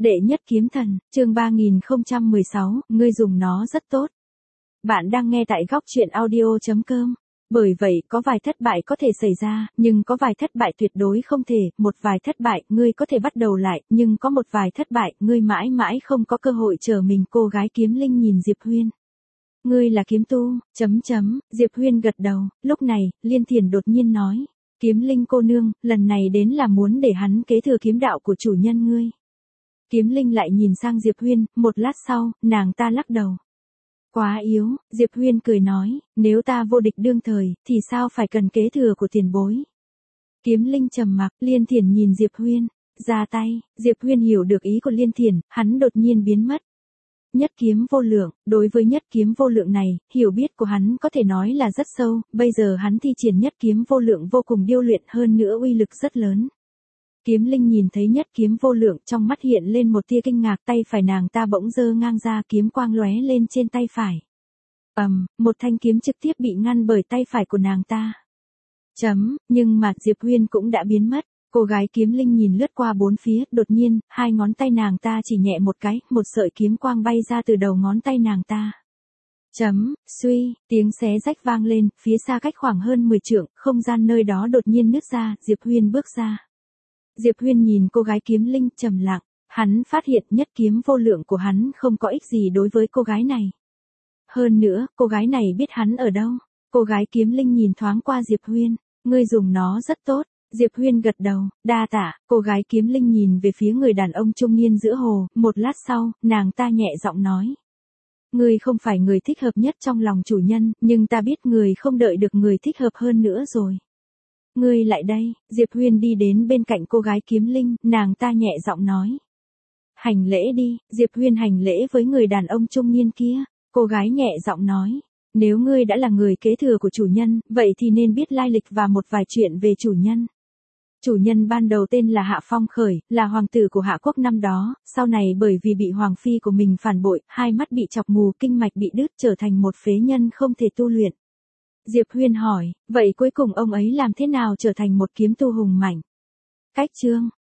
Đệ nhất kiếm thần, chương 3016, ngươi dùng nó rất tốt. Bạn đang nghe tại góc truyện audio.com. Bởi vậy có vài thất bại có thể xảy ra, nhưng có vài thất bại tuyệt đối không thể, một vài thất bại ngươi có thể bắt đầu lại, nhưng có một vài thất bại ngươi mãi mãi không có cơ hội trở mình. Cô gái kiếm linh nhìn Diệp Huyên. Ngươi là kiếm tu, Diệp Huyên gật đầu, lúc này, Liên Thiển đột nhiên nói. Kiếm linh cô nương, lần này đến là muốn để hắn kế thừa kiếm đạo của chủ nhân ngươi. Kiếm linh lại nhìn sang Diệp Huyên, một lát sau, nàng ta lắc đầu. Quá yếu, Diệp Huyên cười nói, nếu ta vô địch đương thời, thì sao phải cần kế thừa của tiền bối. Kiếm linh trầm mặc, Liên Thiển nhìn Diệp Huyên, ra tay, Diệp Huyên hiểu được ý của Liên Thiển, hắn đột nhiên biến mất. Nhất kiếm vô lượng, đối với nhất kiếm vô lượng này, hiểu biết của hắn có thể nói là rất sâu, bây giờ hắn thi triển nhất kiếm vô lượng vô cùng điêu luyện hơn nữa uy lực rất lớn. Kiếm linh nhìn thấy nhất kiếm vô lượng trong mắt hiện lên một tia kinh ngạc, tay phải nàng ta bỗng giơ ngang ra, kiếm quang lóe lên trên tay phải. Một thanh kiếm trực tiếp bị ngăn bởi tay phải của nàng ta. Nhưng mà Diệp Huyên cũng đã biến mất. Cô gái kiếm linh nhìn lướt qua bốn phía, đột nhiên, hai ngón tay nàng ta chỉ nhẹ một cái, một sợi kiếm quang bay ra từ đầu ngón tay nàng ta. Suy, tiếng xé rách vang lên, phía xa cách khoảng hơn 10 trượng, không gian nơi đó đột nhiên nứt ra, Diệp Huyên bước ra. Diệp Huyên nhìn cô gái kiếm linh trầm lặng, hắn phát hiện nhất kiếm vô lượng của hắn không có ích gì đối với cô gái này. Hơn nữa, cô gái này biết hắn ở đâu. Cô gái kiếm linh nhìn thoáng qua Diệp Huyên, ngươi dùng nó rất tốt. Diệp Huyên gật đầu, đa tạ. Cô gái kiếm linh nhìn về phía người đàn ông trung niên giữa hồ, một lát sau, nàng ta nhẹ giọng nói. Ngươi không phải người thích hợp nhất trong lòng chủ nhân, nhưng ta biết người không đợi được người thích hợp hơn nữa rồi. Ngươi lại đây, Diệp Huyên đi đến bên cạnh cô gái kiếm linh, nàng ta nhẹ giọng nói. Hành lễ đi, Diệp Huyên hành lễ với người đàn ông trung niên kia, cô gái nhẹ giọng nói. Nếu ngươi đã là người kế thừa của chủ nhân, vậy thì nên biết lai lịch và một vài chuyện về chủ nhân. Chủ nhân ban đầu tên là Hạ Phong Khởi, là hoàng tử của Hạ Quốc năm đó, sau này bởi vì bị hoàng phi của mình phản bội, hai mắt bị chọc mù, kinh mạch bị đứt, trở thành một phế nhân không thể tu luyện. Diệp Huyên hỏi, vậy cuối cùng ông ấy làm thế nào trở thành một kiếm tu hùng mạnh? Cách chương,